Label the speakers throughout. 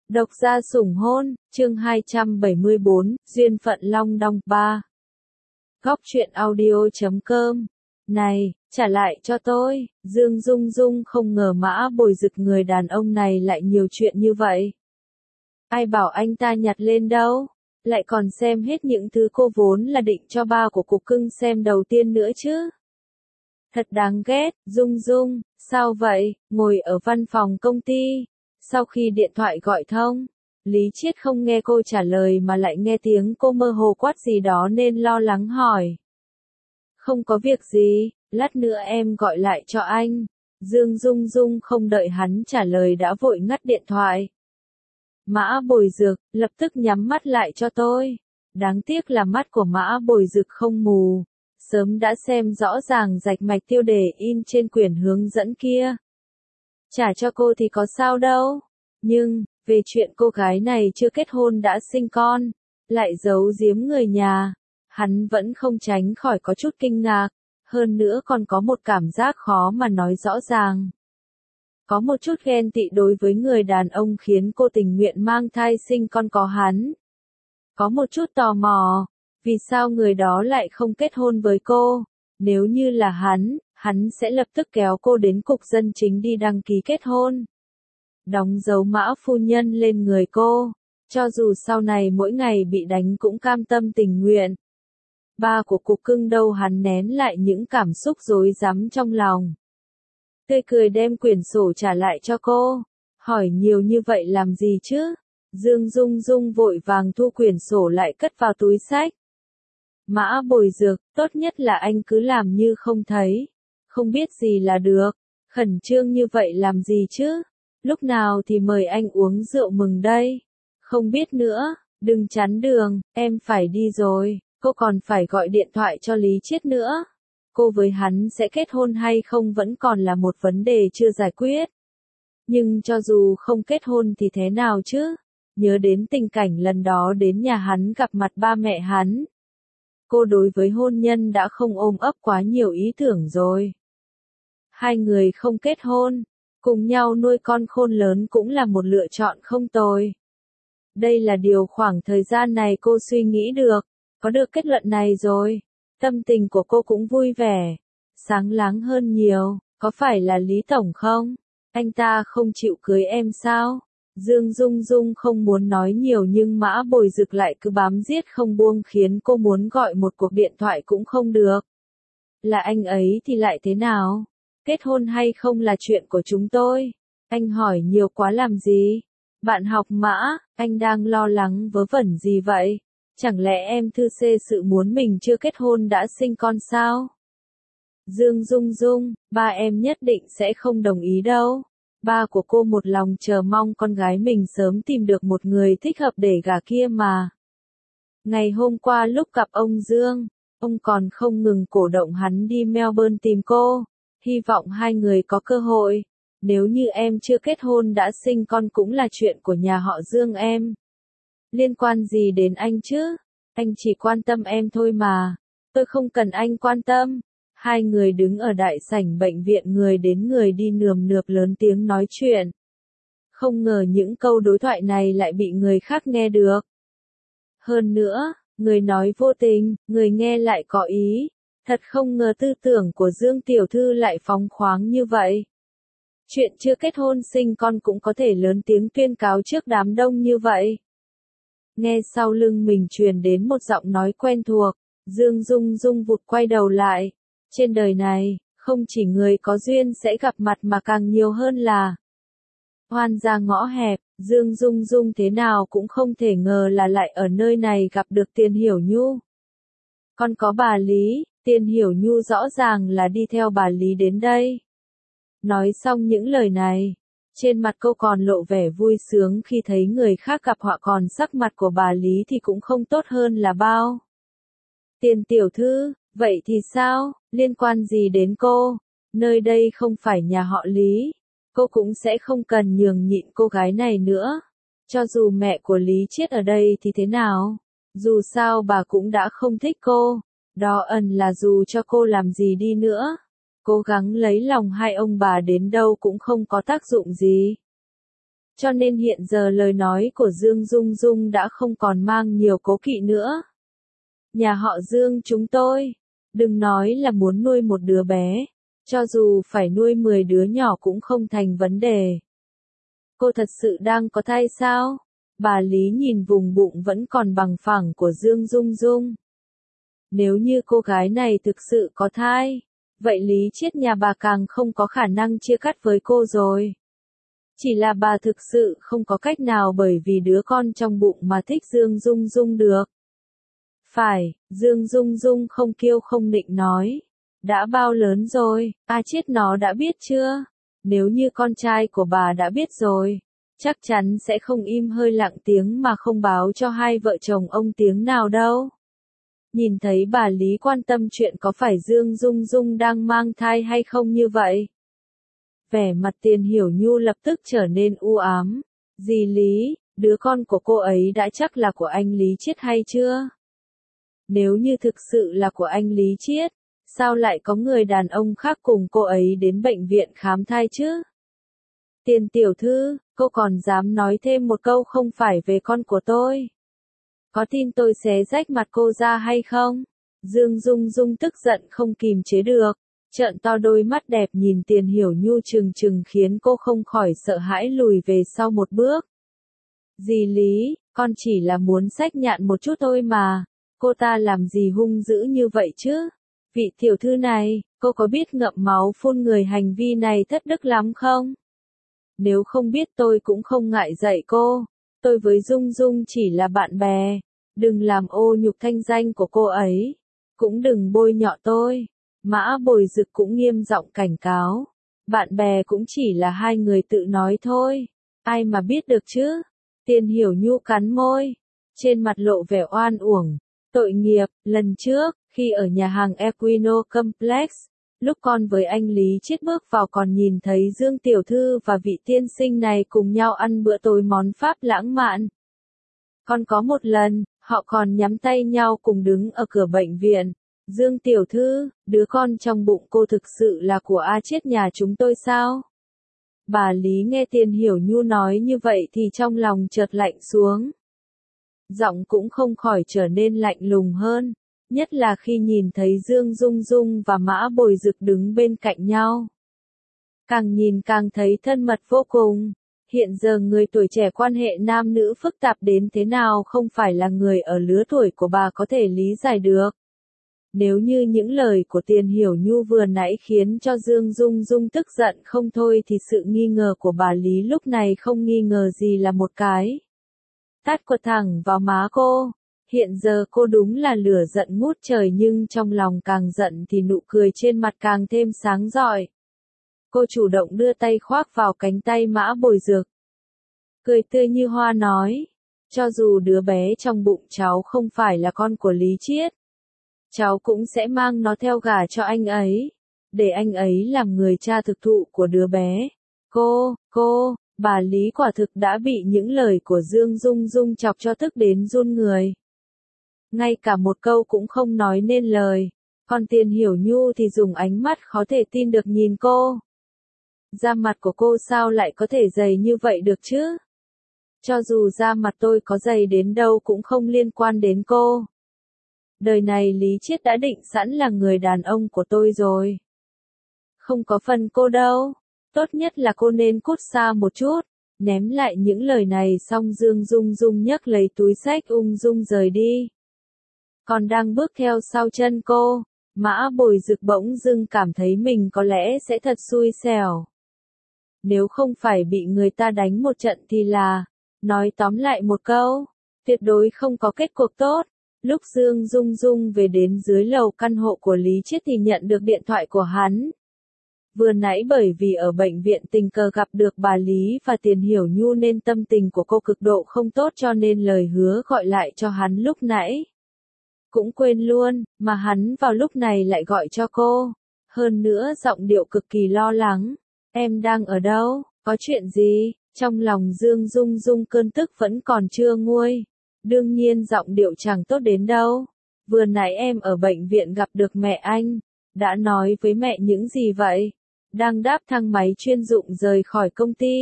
Speaker 1: Độc gia sủng hôn, chương 274, duyên phận long đong 3. Góc truyện audio.com. Này, trả lại cho tôi. Dương Dung Dung không ngờ Mã Bồi Dực người đàn ông này lại nhiều chuyện như vậy. Ai bảo anh ta nhặt lên đâu, lại còn xem hết những thứ cô vốn là định cho ba của cục cưng xem đầu tiên nữa chứ. Thật đáng ghét. Dung Dung, sao vậy? Ngồi ở văn phòng công ty. Sau khi điện thoại gọi thông, Lý Chiết không nghe cô trả lời mà lại nghe tiếng cô mơ hồ quát gì đó nên lo lắng hỏi. Không có việc gì, lát nữa em gọi lại cho anh. Dương Dung Dung không đợi hắn trả lời đã vội ngắt điện thoại. Mã Bồi Dực, lập tức nhắm mắt lại cho tôi. Đáng tiếc là mắt của Mã Bồi Dực không mù, sớm đã xem rõ ràng rạch mạch tiêu đề in trên quyển hướng dẫn kia. Trả cho cô thì có sao đâu. Nhưng, về chuyện cô gái này chưa kết hôn đã sinh con, lại giấu giếm người nhà, hắn vẫn không tránh khỏi có chút kinh ngạc, hơn nữa còn có một cảm giác khó mà nói rõ ràng. Có một chút ghen tị đối với người đàn ông khiến cô tình nguyện mang thai sinh con có hắn. Có một chút tò mò, vì sao người đó lại không kết hôn với cô? Nếu như là hắn sẽ lập tức kéo cô đến cục dân chính đi đăng ký kết hôn. Đóng dấu Mã phu nhân lên người cô, cho dù sau này mỗi ngày bị đánh cũng cam tâm tình nguyện. Ba của cục cưng đâu hắn nén lại những cảm xúc rối rắm trong lòng. Tươi cười đem quyển sổ trả lại cho cô, hỏi nhiều như vậy làm gì chứ? Dương Dung Dung vội vàng thu quyển sổ lại cất vào túi xách. Mã Bồi Dực, tốt nhất là anh cứ làm như không thấy, không biết gì là được, khẩn trương như vậy làm gì chứ? Lúc nào thì mời anh uống rượu mừng đây? Không biết nữa, đừng chắn đường, em phải đi rồi, cô còn phải gọi điện thoại cho Lý Chiết nữa. Cô với hắn sẽ kết hôn hay không vẫn còn là một vấn đề chưa giải quyết. Nhưng cho dù không kết hôn thì thế nào chứ? Nhớ đến tình cảnh lần đó đến nhà hắn gặp mặt ba mẹ hắn. Cô đối với hôn nhân đã không ôm ấp quá nhiều ý tưởng rồi. Hai người không kết hôn, cùng nhau nuôi con khôn lớn cũng là một lựa chọn không tồi. Đây là điều khoảng thời gian này cô suy nghĩ được, có được kết luận này rồi. Tâm tình của cô cũng vui vẻ, sáng láng hơn nhiều. Có phải là Lý Tổng không? Anh ta không chịu cưới em sao? Dương Dung Dung không muốn nói nhiều nhưng Mã Bồi Dực lại cứ bám giết không buông khiến cô muốn gọi một cuộc điện thoại cũng không được. Là anh ấy thì lại thế nào? Kết hôn hay không là chuyện của chúng tôi. Anh hỏi nhiều quá làm gì? Bạn học Mã, anh đang lo lắng vớ vẩn gì vậy? Chẳng lẽ em thư xê sự muốn mình chưa kết hôn đã sinh con sao? Dương Dung Dung, ba em nhất định sẽ không đồng ý đâu. Ba của cô một lòng chờ mong con gái mình sớm tìm được một người thích hợp để gả kia mà. Ngày hôm qua lúc gặp ông Dương, ông còn không ngừng cổ động hắn đi Melbourne tìm cô, hy vọng hai người có cơ hội. Nếu như em chưa kết hôn đã sinh con cũng là chuyện của nhà họ Dương em. Liên quan gì đến anh chứ? Anh chỉ quan tâm em thôi mà. Tôi không cần anh quan tâm. Hai người đứng ở đại sảnh bệnh viện người đến người đi nườm nượp lớn tiếng nói chuyện. Không ngờ những câu đối thoại này lại bị người khác nghe được. Hơn nữa, người nói vô tình, người nghe lại có ý. Thật không ngờ tư tưởng của Dương Tiểu Thư lại phóng khoáng như vậy. Chuyện chưa kết hôn sinh con cũng có thể lớn tiếng tuyên cáo trước đám đông như vậy. Nghe sau lưng mình truyền đến một giọng nói quen thuộc, Dương Dung Dung vụt quay đầu lại. Trên đời này, không chỉ người có duyên sẽ gặp mặt mà càng nhiều hơn là oan gia ngõ hẹp. Dương Dung Dung thế nào cũng không thể ngờ là lại ở nơi này gặp được Tiền Hiểu Nhu. Còn có bà Lý, Tiền Hiểu Nhu rõ ràng là đi theo bà Lý đến đây. Nói xong những lời này, trên mặt cô còn lộ vẻ vui sướng khi thấy người khác gặp họa, còn sắc mặt của bà Lý thì cũng không tốt hơn là bao. Tiền tiểu thư, vậy thì sao, liên quan gì đến cô? Nơi đây không phải nhà họ Lý, cô cũng sẽ không cần nhường nhịn cô gái này nữa. Cho dù mẹ của Lý Chiết ở đây thì thế nào? Dù sao bà cũng đã không thích cô, đó ẩn là dù cho cô làm gì đi nữa. Cố gắng lấy lòng hai ông bà đến đâu cũng không có tác dụng gì. cho nên hiện giờ lời nói của Dương Dung Dung đã không còn mang nhiều cố kỵ nữa. Nhà họ Dương chúng tôi, đừng nói là muốn nuôi một đứa bé, cho dù phải nuôi 10 đứa nhỏ cũng không thành vấn đề. Cô thật sự đang có thai sao? Bà Lý nhìn vùng bụng vẫn còn bằng phẳng của Dương Dung Dung. Nếu như cô gái này thực sự có thai, vậy Lý Chiết nhà bà càng không có khả năng chia cắt với cô rồi. Chỉ là bà thực sự không có cách nào bởi vì đứa con trong bụng mà thích Dương Dung Dung được. Phải, Dương Dung Dung không kiêu không nịnh nói. Đã bao lớn rồi, Chiết nó đã biết chưa? Nếu như con trai của bà đã biết rồi, chắc chắn sẽ không im hơi lặng tiếng mà không báo cho hai vợ chồng ông tiếng nào đâu. Nhìn thấy bà Lý quan tâm chuyện có phải Dương Dung Dung đang mang thai hay không như vậy. Vẻ mặt Tiền Hiểu Nhu lập tức trở nên u ám. Dì Lý, đứa con của cô ấy đã chắc là của anh Lý Chiết hay chưa? Nếu như thực sự là của anh Lý Chiết, sao lại có người đàn ông khác cùng cô ấy đến bệnh viện khám thai chứ? Tiền tiểu thư, cô còn dám nói thêm một câu không phải về con của tôi. Có tin tôi xé rách mặt cô ra hay không? Dương Dung Dung tức giận không kìm chế được, trợn to đôi mắt đẹp nhìn Tiền Hiểu Nhu trừng trừng khiến cô không khỏi sợ hãi lùi về sau một bước. Dì Lý, con chỉ là muốn xách nhạn một chút thôi mà, cô ta làm gì hung dữ như vậy chứ? Vị tiểu thư này, cô có biết ngậm máu phun người hành vi này thất đức lắm không? Nếu không biết tôi cũng không ngại dạy cô. Tôi với Dung Dung chỉ là bạn bè. Đừng làm ô nhục thanh danh của cô ấy. Cũng đừng bôi nhọ tôi. Mã Bồi Dực cũng nghiêm giọng cảnh cáo. Bạn bè cũng chỉ là hai người tự nói thôi. Ai mà biết được chứ? Tiền Hiểu Nhu cắn môi. Trên mặt lộ vẻ oan uổng. Tội nghiệp, lần trước, khi ở nhà hàng Equino Complex, lúc con với anh Lý Chiết bước vào còn nhìn thấy Dương Tiểu Thư và vị tiên sinh này cùng nhau ăn bữa tối món Pháp lãng mạn. Còn có một lần, họ còn nhắm tay nhau cùng đứng ở cửa bệnh viện. Dương Tiểu Thư, đứa con trong bụng cô thực sự là của Chiết nhà chúng tôi sao? Bà Lý nghe Tiền Hiểu Nhu nói như vậy thì trong lòng chợt lạnh xuống. Giọng cũng không khỏi trở nên lạnh lùng hơn, nhất là khi nhìn thấy Dương Dung Dung và Mã Bồi Dực đứng bên cạnh nhau. Càng nhìn càng thấy thân mật vô cùng. Hiện giờ người tuổi trẻ quan hệ nam nữ phức tạp đến thế nào không phải là người ở lứa tuổi của bà có thể lý giải được. Nếu như những lời của Tiền Hiểu Nhu vừa nãy khiến cho Dương Dung Dung tức giận không thôi thì sự nghi ngờ của bà Lý lúc này không nghi ngờ gì là một cái tát quật thẳng vào má cô. Hiện giờ cô đúng là lửa giận ngút trời nhưng trong lòng càng giận thì nụ cười trên mặt càng thêm sáng rọi. Cô chủ động đưa tay khoác vào cánh tay Mã Bồi Dực. Cười tươi như hoa nói, cho dù đứa bé trong bụng cháu không phải là con của Lý Chiết, cháu cũng sẽ mang nó theo gả cho anh ấy, để anh ấy làm người cha thực thụ của đứa bé. Bà Lý quả thực đã bị những lời của Dương Dung Dung chọc cho tức đến run người. Ngay cả một câu cũng không nói nên lời, còn Tiền Hiểu Nhu thì dùng ánh mắt khó thể tin được nhìn cô. Da mặt của cô sao lại có thể dày như vậy được chứ? Cho dù da mặt tôi có dày đến đâu cũng không liên quan đến cô. Đời này Lý Chiết đã định sẵn là người đàn ông của tôi rồi. Không có phần cô đâu. Tốt nhất là cô nên cút xa một chút. Ném lại những lời này xong Dương Dung Dung nhấc lấy túi xách ung dung rời đi. Còn đang bước theo sau chân cô, Mã Bồi Dực bỗng dưng cảm thấy mình có lẽ sẽ thật xui xẻo. Nếu không phải bị người ta đánh một trận thì là, nói tóm lại một câu, tuyệt đối không có kết cuộc tốt. Lúc Dương Dung Dung về đến dưới lầu căn hộ của Lý Chiết thì nhận được điện thoại của hắn. Vừa nãy bởi vì ở bệnh viện tình cờ gặp được bà Lý và Tiền Hiểu Nhu nên tâm tình của cô cực độ không tốt cho nên lời hứa gọi lại cho hắn lúc nãy cũng quên luôn, mà hắn vào lúc này lại gọi cho cô. Hơn nữa giọng điệu cực kỳ lo lắng. Em đang ở đâu? Có chuyện gì? Trong lòng Dương Dung Dung cơn tức vẫn còn chưa nguôi. Đương nhiên giọng điệu chẳng tốt đến đâu. Vừa nãy em ở bệnh viện gặp được mẹ anh. Đã nói với mẹ những gì vậy? Đang đáp thang máy chuyên dụng rời khỏi công ty.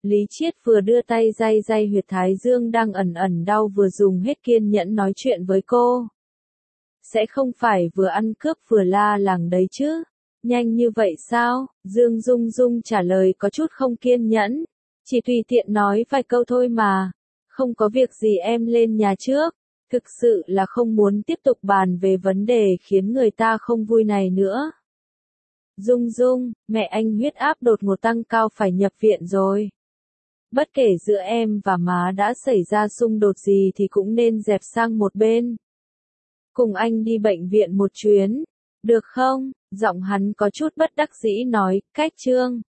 Speaker 1: Lý Chiết vừa đưa tay day day huyệt thái dương đang ẩn ẩn đau vừa dùng hết kiên nhẫn nói chuyện với cô. Sẽ không phải vừa ăn cướp vừa la làng đấy chứ? Nhanh như vậy sao? Dương Dung Dung trả lời có chút không kiên nhẫn. Chỉ tùy tiện nói vài câu thôi mà. Không có việc gì em lên nhà trước. Thực sự là không muốn tiếp tục bàn về vấn đề khiến người ta không vui này nữa. Dung Dung, mẹ anh huyết áp đột ngột tăng cao phải nhập viện rồi. Bất kể giữa em và má đã xảy ra xung đột gì thì cũng nên dẹp sang một bên. Cùng anh đi bệnh viện một chuyến, được không? Giọng hắn có chút bất đắc dĩ nói, cách Trương.